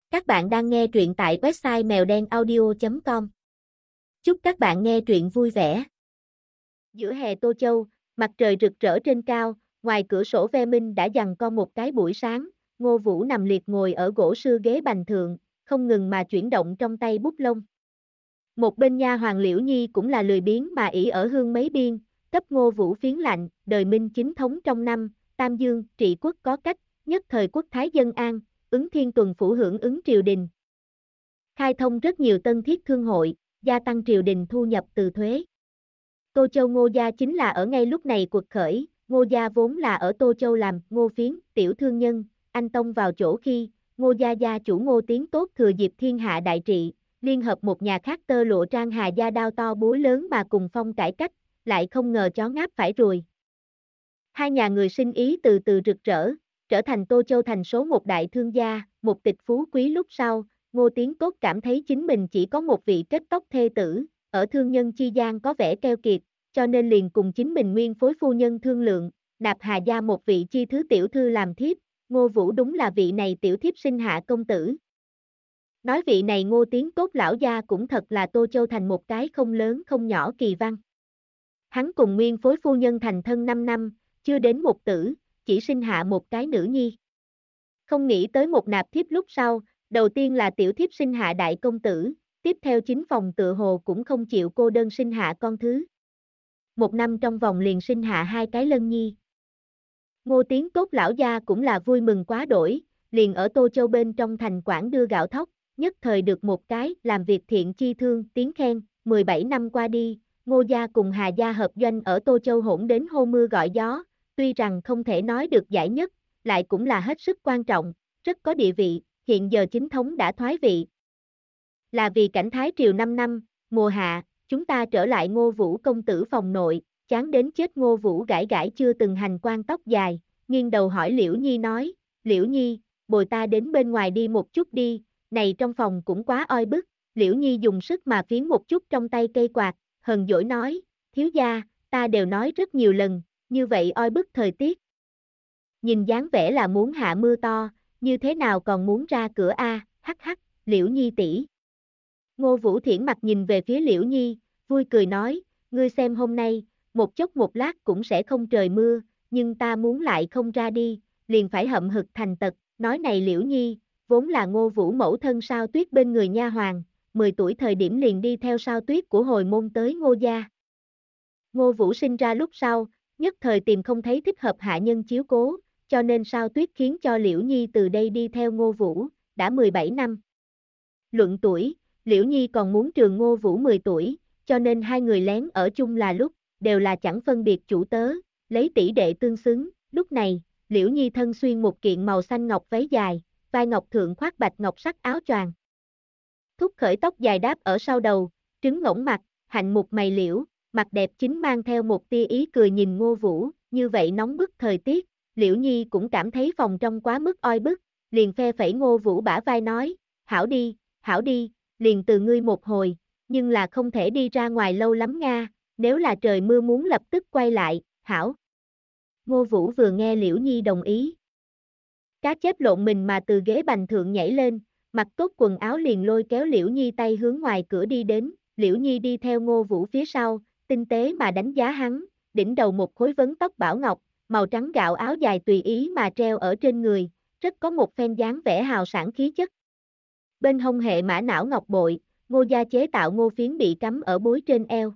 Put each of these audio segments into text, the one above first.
Các bạn đang nghe truyện tại website mèo đen audio.com. Chúc các bạn nghe truyện vui vẻ. Giữa hè Tô Châu, mặt trời rực rỡ trên cao, ngoài cửa sổ ve minh đã giằng co một cái buổi sáng, Ngô Vũ nằm liệt ngồi ở gỗ sưa ghế bành thượng, không ngừng mà chuyển động trong tay bút lông. Một bên nha hoàng Liễu Nhi cũng là lười biếng mà ỷ ở hương mấy biên, cấp Ngô Vũ phiến lạnh, đời Minh chính thống trong năm, Tam Dương, trị quốc có cách, nhất thời quốc thái dân an, ứng thiên tuần phủ hưởng ứng triều đình. Khai thông rất nhiều tân thiết thương hội, gia tăng triều đình thu nhập từ thuế. Tô Châu Ngô gia chính là ở ngay lúc này cuộc khởi, Ngô gia vốn là ở Tô Châu làm Ngô Phiến, tiểu thương nhân, anh tông vào chỗ khi, Ngô gia gia chủ Ngô Tiến Tốt thừa dịp thiên hạ đại trị, liên hợp một nhà khác tơ lụa trang Hà gia đao to búa lớn mà cùng phong cải cách, lại không ngờ chó ngáp phải ruồi. Hai nhà người sinh ý từ từ rực rỡ, trở thành Tô Châu thành số một đại thương gia, một tịch phú quý lúc sau, Ngô Tiến Tốt cảm thấy chính mình chỉ có một vị kết tóc thê tử, ở thương nhân chi gian có vẻ keo kiệt, cho nên liền cùng chính mình nguyên phối phu nhân thương lượng, nạp Hà gia một vị chi thứ tiểu thư làm thiếp, Ngô Vũ đúng là vị này tiểu thiếp sinh hạ công tử. Nói vị này Ngô Tiến Tốt lão gia cũng thật là Tô Châu thành một cái không lớn không nhỏ kỳ văn. Hắn cùng nguyên phối phu nhân thành thân 5 năm, chưa đến một tử, chỉ sinh hạ một cái nữ nhi. Không nghĩ tới một nạp thiếp lúc sau, đầu tiên là tiểu thiếp sinh hạ đại công tử, tiếp theo chính phòng tựa hồ cũng không chịu cô đơn sinh hạ con thứ. Một năm trong vòng liền sinh hạ hai cái lân nhi. Ngô Tiến Tốt lão gia cũng là vui mừng quá đổi, liền ở Tô Châu bên trong thành quản đưa gạo thóc, nhất thời được một cái làm việc thiện chi thương tiếng khen, 17 năm qua đi, Ngô gia cùng Hà gia hợp doanh ở Tô Châu hỗn đến hô mưa gọi gió, tuy rằng không thể nói được giải nhất, lại cũng là hết sức quan trọng, rất có địa vị, hiện giờ chính thống đã thoái vị. Là vì cảnh thái triều 5 năm, mùa hạ, chúng ta trở lại Ngô Vũ công tử phòng nội, chán đến chết Ngô Vũ gãi gãi chưa từng hành quan tóc dài, nghiêng đầu hỏi Liễu Nhi nói, Liễu Nhi, bồi ta đến bên ngoài đi một chút đi, này trong phòng cũng quá oi bức, Liễu Nhi dùng sức mà phiến một chút trong tay cây quạt, hờn dỗi nói, thiếu gia, ta đều nói rất nhiều lần, như vậy oi bức thời tiết. Nhìn dáng vẻ là muốn hạ mưa to, như thế nào còn muốn ra cửa a, hắc hắc, Liễu Nhi tỷ. Ngô Vũ Thiển mặt nhìn về phía Liễu Nhi, vui cười nói, ngươi xem hôm nay, một chốc một lát cũng sẽ không trời mưa, nhưng ta muốn lại không ra đi, liền phải hậm hực thành tật, nói này Liễu Nhi, vốn là Ngô Vũ mẫu thân Sao Tuyết bên người nha hoàng, 10 tuổi thời điểm liền đi theo Sao Tuyết của hồi môn tới Ngô gia. Ngô Vũ sinh ra lúc sau, nhất thời tìm không thấy thích hợp hạ nhân chiếu cố, cho nên Sao Tuyết khiến cho Liễu Nhi từ đây đi theo Ngô Vũ, đã 17 năm. Luận tuổi, Liễu Nhi còn muốn trường Ngô Vũ 10 tuổi, cho nên hai người lén ở chung là lúc, đều là chẳng phân biệt chủ tớ, lấy tỷ đệ tương xứng, lúc này, Liễu Nhi thân xuyên một kiện màu xanh ngọc váy dài, vai ngọc thượng khoác bạch ngọc sắc áo choàng. Thúc khởi tóc dài đáp ở sau đầu, trứng ngỗng mặt, hạnh mục mày liễu, mặt đẹp chính mang theo một tia ý cười nhìn Ngô Vũ, như vậy nóng bức thời tiết, Liễu Nhi cũng cảm thấy phòng trong quá mức oi bức, liền phe phẩy Ngô Vũ bả vai nói, hảo đi, liền từ ngươi một hồi, nhưng là không thể đi ra ngoài lâu lắm nga, nếu là trời mưa muốn lập tức quay lại, hảo. Ngô Vũ vừa nghe Liễu Nhi đồng ý. Cá chép lộn mình mà từ ghế bành thượng nhảy lên, mặc tốt quần áo liền lôi kéo Liễu Nhi tay hướng ngoài cửa đi đến, Liễu Nhi đi theo Ngô Vũ phía sau, tinh tế mà đánh giá hắn, đỉnh đầu một khối vấn tóc bảo ngọc, màu trắng gạo áo dài tùy ý mà treo ở trên người, rất có một phen dáng vẻ hào sảng khí chất. Bên hông hệ mã não ngọc bội, Ngô gia chế tạo Ngô Phiến bị cắm ở bối trên eo.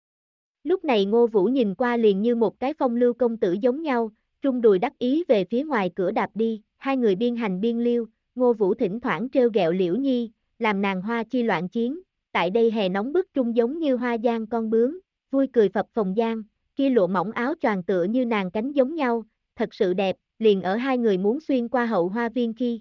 Lúc này Ngô Vũ nhìn qua liền như một cái phong lưu công tử giống nhau, rung đùi đắc ý về phía ngoài cửa đạp đi, hai người biên hành biên liêu, Ngô Vũ thỉnh thoảng trêu ghẹo Liễu Nhi, làm nàng hoa chi loạn chiến, tại đây hè nóng bức trung giống như hoa giang con bướm, vui cười phập phồng giang, kia lụa mỏng áo choàng tựa như nàng cánh giống nhau, thật sự đẹp, liền ở hai người muốn xuyên qua hậu hoa viên khi.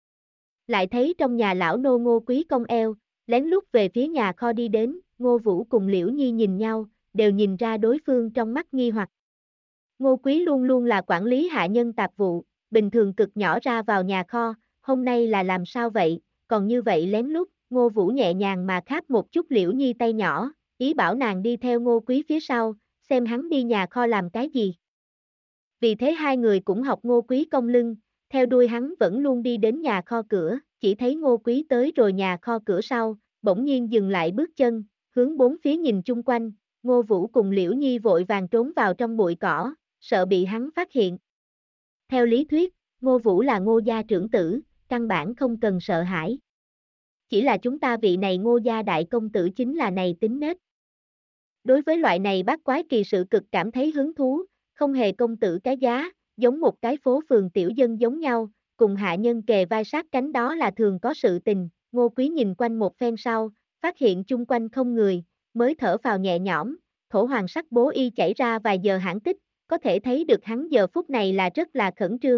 Lại thấy trong nhà lão nô Ngô Quý Công eo, lén lút về phía nhà kho đi đến, Ngô Vũ cùng Liễu Nhi nhìn nhau, đều nhìn ra đối phương trong mắt nghi hoặc. Ngô Quý luôn luôn là quản lý hạ nhân tạp vụ, bình thường cực nhỏ ra vào nhà kho, hôm nay là làm sao vậy, còn như vậy lén lút, Ngô Vũ nhẹ nhàng mà kháp một chút Liễu Nhi tay nhỏ, ý bảo nàng đi theo Ngô Quý phía sau, xem hắn đi nhà kho làm cái gì. Vì thế hai người cũng học Ngô Quý cong lưng, theo đuôi hắn vẫn luôn đi đến nhà kho cửa, chỉ thấy Ngô Quý tới rồi nhà kho cửa sau, bỗng nhiên dừng lại bước chân, hướng bốn phía nhìn chung quanh, Ngô Vũ cùng Liễu Nhi vội vàng trốn vào trong bụi cỏ, sợ bị hắn phát hiện. Theo lý thuyết, Ngô Vũ là Ngô gia trưởng tử, căn bản không cần sợ hãi. Chỉ là chúng ta vị này Ngô gia đại công tử chính là này tính nết. Đối với loại này bát quái kỳ sự cực cảm thấy hứng thú, không hề công tử cái giá, giống một cái phố phường tiểu dân giống nhau, cùng hạ nhân kề vai sát cánh đó là thường có sự tình. Ngô Quý nhìn quanh một phen sau, phát hiện chung quanh không người, mới thở phào nhẹ nhõm, thổ hoàng sắc bố y chảy ra vài giờ hãn tích, có thể thấy được hắn giờ phút này là rất là khẩn trương.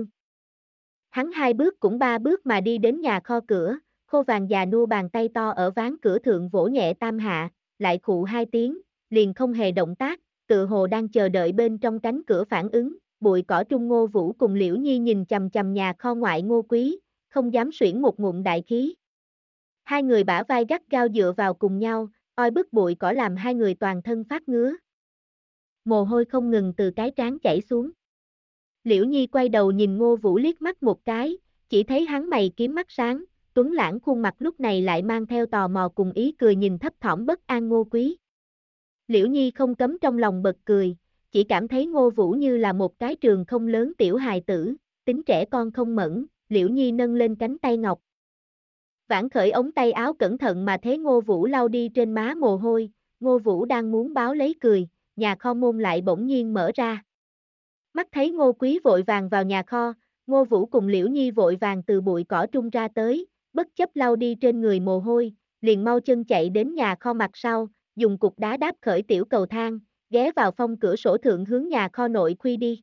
Hắn 2 bước cũng 3 bước mà đi đến nhà kho cửa, khô vàng già nua bàn tay to ở ván cửa thượng vỗ nhẹ tam hạ, lại khụ 2 tiếng, liền không hề động tác, tự hồ đang chờ đợi bên trong cánh cửa phản ứng. Bụi cỏ trung Ngô Vũ cùng Liễu Nhi nhìn chằm chằm nhà kho ngoại Ngô Quý, không dám xuyển một ngụm đại khí. Hai người bả vai gắt gao dựa vào cùng nhau, oi bức bụi cỏ làm hai người toàn thân phát ngứa. Mồ hôi không ngừng từ cái trán chảy xuống. Liễu Nhi quay đầu nhìn Ngô Vũ liếc mắt một cái, chỉ thấy hắn mày kiếm mắt sáng, tuấn lãng khuôn mặt lúc này lại mang theo tò mò cùng ý cười nhìn thấp thỏm bất an Ngô Quý. Liễu Nhi không cấm trong lòng bật cười, chỉ cảm thấy Ngô Vũ như là một cái trường không lớn tiểu hài tử, tính trẻ con không mẫn. Liễu Nhi nâng lên cánh tay ngọc. Vãn khởi ống tay áo cẩn thận mà thế Ngô Vũ lau đi trên má mồ hôi, Ngô Vũ đang muốn báo lấy cười, nhà kho môn lại bỗng nhiên mở ra. Mắt thấy Ngô Quý vội vàng vào nhà kho, Ngô Vũ cùng Liễu Nhi vội vàng từ bụi cỏ trung ra tới, bất chấp lau đi trên người mồ hôi, liền mau chân chạy đến nhà kho mặt sau, dùng cục đá đáp khởi tiểu cầu thang, ghé vào phong cửa sổ thượng hướng nhà kho nội khuy đi.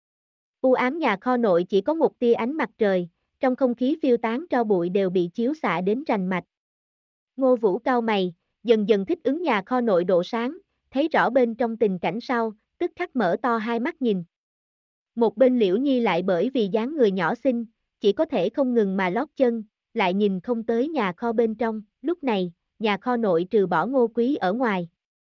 U ám nhà kho nội chỉ có một tia ánh mặt trời, trong không khí phiêu tán tro bụi đều bị chiếu xạ đến rành mạch. Ngô Vũ cau mày, dần dần thích ứng nhà kho nội độ sáng, thấy rõ bên trong tình cảnh sau, tức khắc mở to hai mắt nhìn. Một bên Liễu Nhi lại bởi vì dáng người nhỏ xinh, chỉ có thể không ngừng mà lót chân, lại nhìn không tới nhà kho bên trong. Lúc này, nhà kho nội trừ bỏ Ngô Quý ở ngoài.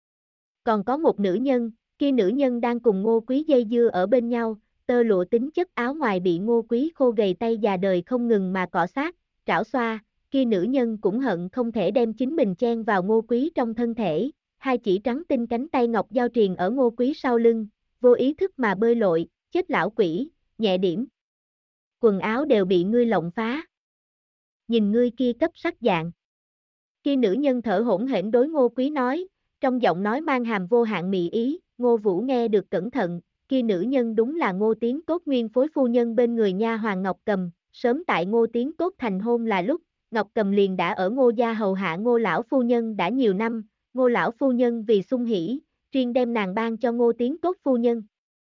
Còn có một nữ nhân, kia nữ nhân đang cùng Ngô Quý dây dưa ở bên nhau, tơ lụa tính chất áo ngoài bị Ngô Quý khô gầy tay già đời không ngừng mà cọ sát, trảo xoa, kia nữ nhân cũng hận không thể đem chính mình chen vào Ngô Quý trong thân thể, hai chỉ trắng tinh cánh tay ngọc giao triền ở Ngô Quý sau lưng, vô ý thức mà bơi lội, chết lão quỷ, nhẹ điểm. Quần áo đều bị ngươi lộng phá. Nhìn ngươi kia cấp sắc dạng. Kia nữ nhân thở hổn hển đối Ngô Quý nói, trong giọng nói mang hàm vô hạn mị ý. Ngô Vũ nghe được cẩn thận, kia nữ nhân đúng là Ngô Tiến Cốt nguyên phối phu nhân bên người nha hoàng Ngọc Cầm, sớm tại Ngô Tiến Cốt thành hôn là lúc, Ngọc Cầm liền đã ở Ngô gia hầu hạ Ngô lão phu nhân đã nhiều năm, Ngô lão phu nhân vì sung hỉ, riêng đem nàng ban cho Ngô Tiến Cốt phu nhân.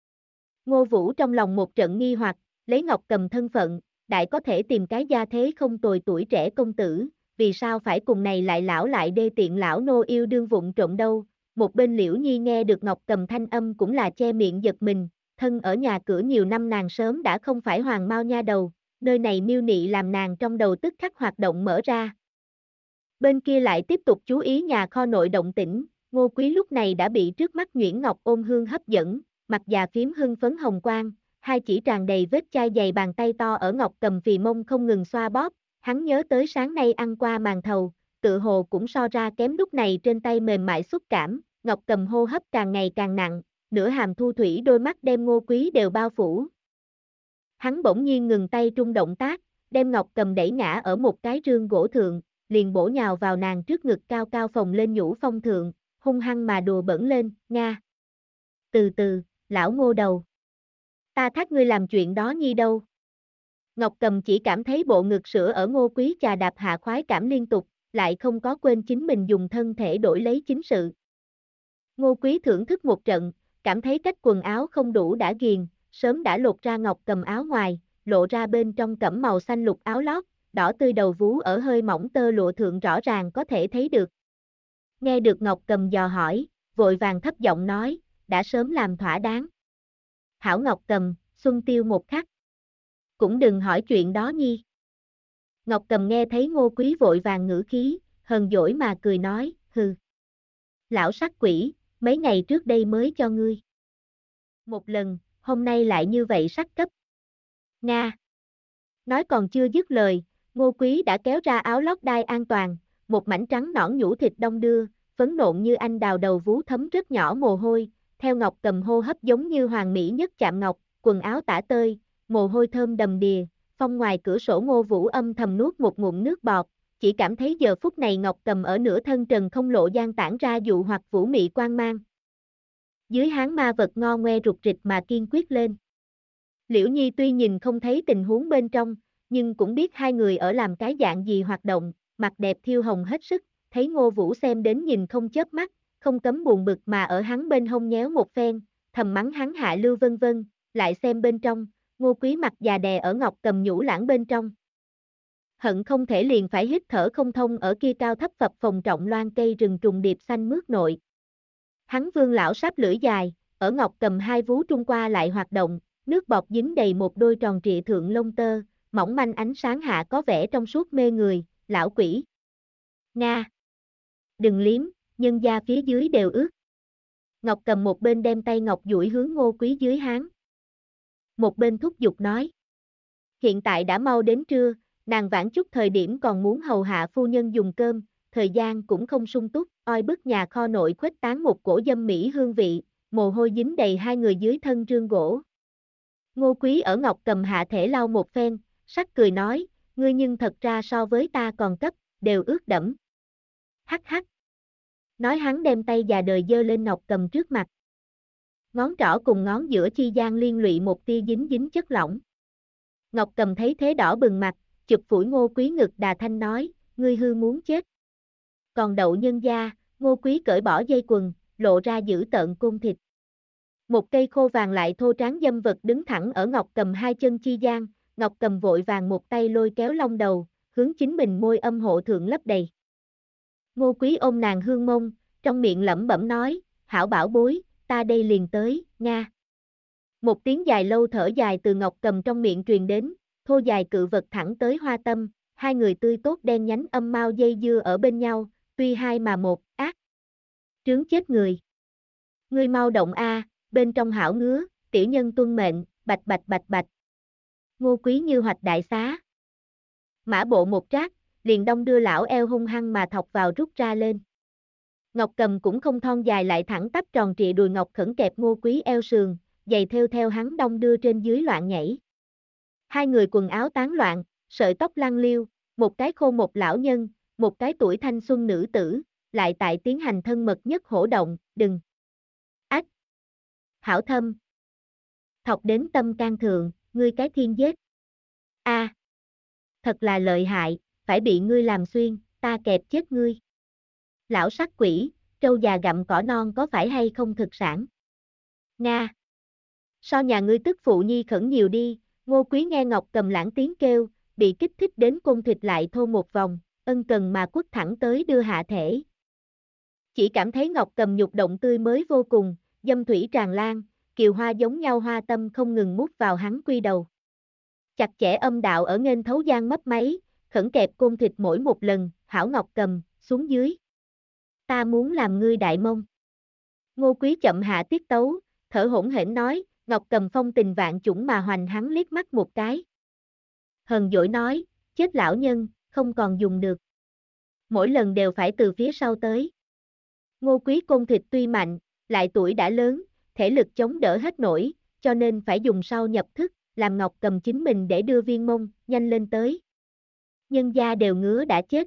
Ngô Vũ trong lòng một trận nghi hoặc, lấy Ngọc Cầm thân phận, đại có thể tìm cái gia thế không tồi tuổi trẻ công tử, vì sao phải cùng này lại lão lại đê tiện lão nô yêu đương vụng trộm đâu. Một bên Liễu Nhi nghe được Ngọc Cầm thanh âm cũng là che miệng giật mình, thân ở nhà cửa nhiều năm nàng sớm đã không phải hoàng mao nha đầu, nơi này miêu nị làm nàng trong đầu tức khắc hoạt động mở ra. Bên kia lại tiếp tục chú ý nhà kho nội động tĩnh, Ngô Quý lúc này đã bị trước mắt nhuyễn ngọc ôn hương hấp dẫn, mặt già phím hưng phấn hồng quang, hai chỉ tràn đầy vết chai dày bàn tay to ở Ngọc Cầm phì mông không ngừng xoa bóp, hắn nhớ tới sáng nay ăn qua màn thầu, tự hồ cũng so ra kém lúc này trên tay mềm mại xúc cảm, Ngọc Cầm hô hấp càng ngày càng nặng, nửa hàm thu thủy đôi mắt đem Ngô Quý đều bao phủ. Hắn bỗng nhiên ngừng tay trung động tác, đem Ngọc Cầm đẩy ngã ở một cái rương gỗ thượng, liền bổ nhào vào nàng trước ngực cao cao phồng lên nhũ phong thượng, hung hăng mà đùa bẩn lên, Nga. Từ từ, lão Ngô đầu. Ta thác ngươi làm chuyện đó nhi đâu. Ngọc Cầm chỉ cảm thấy bộ ngực sữa ở Ngô Quý chà đạp hạ khoái cảm liên tục, lại không có quên chính mình dùng thân thể đổi lấy chính sự. Ngô Quý thưởng thức một trận, cảm thấy cách quần áo không đủ đã ghiền, sớm đã lột ra Ngọc Cầm áo ngoài, lộ ra bên trong cẩm màu xanh lục áo lót, đỏ tươi đầu vú ở hơi mỏng tơ lụa thượng rõ ràng có thể thấy được. Nghe được Ngọc Cầm dò hỏi, vội vàng thấp giọng nói, đã sớm làm thỏa đáng. Hảo Ngọc Cầm, xuân tiêu một khắc. Cũng đừng hỏi chuyện đó nhi. Ngọc Cầm nghe thấy Ngô Quý vội vàng ngữ khí, hờn dỗi mà cười nói, hừ. Lão sắc quỷ, mấy ngày trước đây mới cho ngươi. Một lần, hôm nay lại như vậy sắc cấp. Nga. Nói còn chưa dứt lời, Ngô Quý đã kéo ra áo lót đai an toàn, một mảnh trắng nõn nhũ thịt đong đưa, phấn nộn như anh đào đầu vú thấm rất nhỏ mồ hôi, theo Ngọc Cầm hô hấp giống như hoàng mỹ nhất chạm ngọc, quần áo tả tơi, mồ hôi thơm đầm đìa, phong ngoài cửa sổ Ngô Vũ âm thầm nuốt một ngụm nước bọt, chỉ cảm thấy giờ phút này Ngọc Cầm ở nửa thân trần không lộ gian tản ra dụ hoặc vũ mị quang mang. Dưới háng ma vật ngo ngoe rụt rịch mà kiên quyết lên. Liễu Nhi tuy nhìn không thấy tình huống bên trong, nhưng cũng biết hai người ở làm cái dạng gì hoạt động, mặt đẹp thiêu hồng hết sức, thấy Ngô Vũ xem đến nhìn không chớp mắt, không cấm buồn bực mà ở hắn bên hông nhéo một phen, thầm mắng hắn hạ lưu vân vân, lại xem bên trong, Ngô Quý mặt già đè ở Ngọc Cầm nhũ lãng bên trong. Hận không thể liền phải hít thở không thông ở kia cao thấp phập phồng trọng loan cây rừng trùng điệp xanh mướt nội. Hắn vương lão sáp lưỡi dài, ở Ngọc Cầm hai vú trung qua lại hoạt động, nước bọt dính đầy một đôi tròn trịa thượng lông tơ, mỏng manh ánh sáng hạ có vẻ trong suốt mê người, lão quỷ. Nga. Đừng liếm, nhân da phía dưới đều ướt. Ngọc Cầm một bên đem tay ngọc duỗi hướng Ngô Quý dưới háng. Một bên thúc giục nói. Hiện tại đã mau đến trưa, nàng vãn chút thời điểm còn muốn hầu hạ phu nhân dùng cơm, thời gian cũng không sung túc, oi bức nhà kho nội khuếch tán một cổ dâm mỹ hương vị, mồ hôi dính đầy hai người dưới thân rương gỗ. Ngô Quý ở Ngọc Cầm hạ thể lau một phen, sắc cười nói, ngươi nhưng thật ra so với ta còn cấp, đều ướt đẫm. Hắc hắc. Nói hắn đem tay già đời giơ lên Ngọc Cầm trước mặt. Ngón trỏ cùng ngón giữa chi gian liên lụy một tia dính dính chất lỏng. Ngọc Cầm thấy thế đỏ bừng mặt, chụp phủi Ngô Quý ngực đà thanh nói, ngươi hư muốn chết. Còn đậu nhân gia, Ngô Quý cởi bỏ dây quần, lộ ra dữ tợn côn thịt. Một cây khô vàng lại thô tráng dâm vật đứng thẳng ở Ngọc Cầm hai chân chi gian, Ngọc Cầm vội vàng một tay lôi kéo lông đầu, hướng chính mình môi âm hộ thượng lấp đầy. Ngô Quý ôm nàng hương mông, trong miệng lẩm bẩm nói, hảo bảo bối, ta đây liền tới, Nga. Một tiếng dài lâu thở dài từ Ngọc Cầm trong miệng truyền đến, thô dài cự vật thẳng tới hoa tâm, hai người tươi tốt đen nhánh âm mau dây dưa ở bên nhau, tuy hai mà một, ác. Trướng chết người. Ngươi mau động a, bên trong hảo ngứa, tiểu nhân tuân mệnh, bạch bạch bạch bạch. Ngô Quý như hoạch đại xá. Mã bộ một trác, liền đông đưa lão eo hung hăng mà thọc vào rút ra lên. Ngọc Cầm cũng không thon dài lại thẳng tắp tròn trịa đùi ngọc khẩn kẹp Ngô Quý eo sườn, giày theo hắn đông đưa trên dưới loạn nhảy. Hai người quần áo tán loạn, sợi tóc lăn liêu, một cái khô một lão nhân, một cái tuổi thanh xuân nữ tử, lại tại tiến hành thân mật nhất hổ động, đừng. Ách! Hảo thâm! Thọc đến tâm can thượng, ngươi cái thiên giết. A, thật là lợi hại, phải bị ngươi làm xuyên, ta kẹp chết ngươi. Lão sắc quỷ, trâu già gặm cỏ non có phải hay không thực sản? Nga! So nhà ngươi tức phụ nhi khẩn nhiều đi, Ngô Quý nghe Ngọc Cầm lãng tiếng kêu, bị kích thích đến côn thịt lại thô một vòng, ân cần mà quất thẳng tới đưa hạ thể. Chỉ cảm thấy Ngọc Cầm nhục động tươi mới vô cùng, dâm thủy tràn lan, kiều hoa giống nhau hoa tâm không ngừng mút vào hắn quy đầu. Chặt chẽ âm đạo ở nghênh thấu gian mấp máy, khẩn kẹp côn thịt mỗi một lần, hảo Ngọc Cầm, xuống dưới. Ta muốn làm ngươi đại mông. Ngô Quý chậm hạ tiết tấu, thở hổn hển nói, Ngọc Cầm phong tình vạn chủng mà hoành hắn liếc mắt một cái. Hờn dỗi nói, chết lão nhân, không còn dùng được. Mỗi lần đều phải từ phía sau tới. Ngô Quý côn thịt tuy mạnh, lại tuổi đã lớn, thể lực chống đỡ hết nổi, cho nên phải dùng sau nhập thức, làm Ngọc Cầm chính mình để đưa viên mông, nhanh lên tới. Nhân gia đều ngứa đã chết.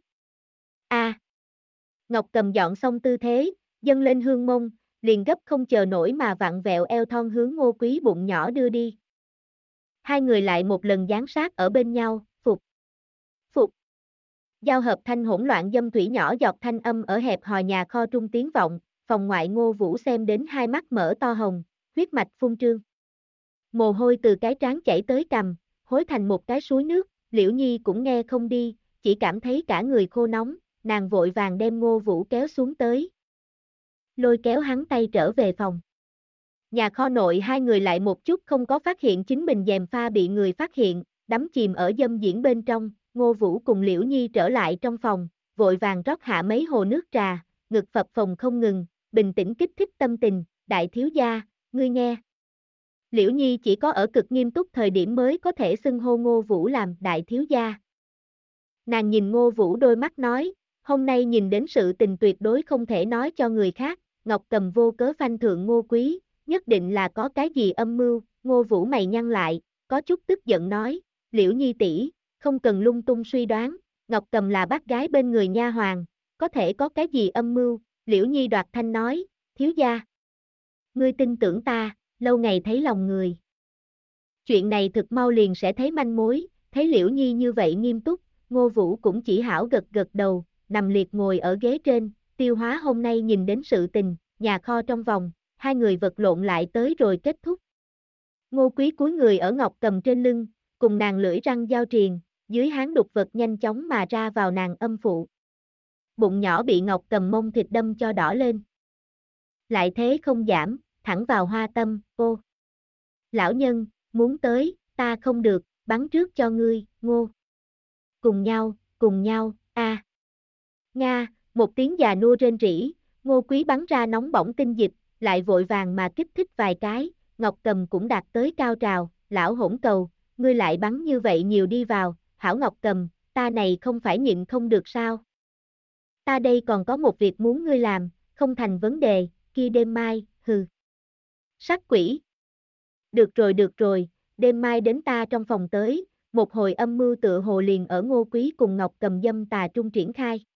A. Ngọc Cầm dọn xong tư thế, dâng lên hương mông, liền gấp không chờ nổi mà vặn vẹo eo thon hướng Ngô Quý bụng nhỏ đưa đi. Hai người lại một lần dán sát ở bên nhau, phục. Phục. Giao hợp thanh hỗn loạn dâm thủy nhỏ giọt thanh âm ở hẹp hòi nhà kho trung tiếng vọng, phòng ngoại Ngô Vũ xem đến hai mắt mở to hồng, huyết mạch phun trương. Mồ hôi từ cái trán chảy tới cằm, hối thành một cái suối nước, Liễu Nhi cũng nghe không đi, chỉ cảm thấy cả người khô nóng, nàng vội vàng đem Ngô Vũ kéo xuống tới. Lôi kéo hắn tay trở về phòng. Nhà kho nội hai người lại một chút không có phát hiện chính mình gièm pha bị người phát hiện, đắm chìm ở dâm diễn bên trong, Ngô Vũ cùng Liễu Nhi trở lại trong phòng, vội vàng rót hạ mấy hồ nước trà, ngực phập phồng không ngừng, bình tĩnh kích thích tâm tình, đại thiếu gia, ngươi nghe. Liễu Nhi chỉ có ở cực nghiêm túc thời điểm mới có thể xưng hô Ngô Vũ làm đại thiếu gia. Nàng nhìn Ngô Vũ đôi mắt nói, hôm nay nhìn đến sự tình tuyệt đối không thể nói cho người khác, Ngọc Cầm vô cớ phanh thượng Ngô Quý, nhất định là có cái gì âm mưu. Ngô Vũ mày nhăn lại, có chút tức giận nói, Liễu Nhi tỷ, không cần lung tung suy đoán, Ngọc Cầm là bác gái bên người nha hoàn, có thể có cái gì âm mưu. Liễu Nhi đoạt thanh nói, thiếu gia, ngươi tin tưởng ta, lâu ngày thấy lòng người. Chuyện này thực mau liền sẽ thấy manh mối, thấy Liễu Nhi như vậy nghiêm túc, Ngô Vũ cũng chỉ hảo gật gật đầu, nằm liệt ngồi ở ghế trên, tiêu hóa hôm nay nhìn đến sự tình, nhà kho trong vòng, hai người vật lộn lại tới rồi kết thúc. Ngô Quý cúi người ở Ngọc Cầm trên lưng, cùng nàng lưỡi răng giao triền, dưới háng đục vật nhanh chóng mà ra vào nàng âm phụ. Bụng nhỏ bị Ngọc Cầm mông thịt đâm cho đỏ lên. Lại thế không giảm, thẳng vào hoa tâm, ô. Lão nhân, muốn tới, ta không được, bắn trước cho ngươi, Ngô. Cùng nhau, a. Nga, một tiếng già nua rên rỉ, Ngô Quý bắn ra nóng bỏng tinh dịch, lại vội vàng mà kích thích vài cái, Ngọc Cầm cũng đạt tới cao trào, lão hỗn cầu, ngươi lại bắn như vậy nhiều đi vào, hảo Ngọc Cầm, ta này không phải nhịn không được sao? Ta đây còn có một việc muốn ngươi làm, không thành vấn đề, kia đêm mai, hừ. Sát quỷ. Được rồi, đêm mai đến ta trong phòng tới, một hồi âm mưu tựa hồ liền ở Ngô Quý cùng Ngọc Cầm dâm tà trung triển khai.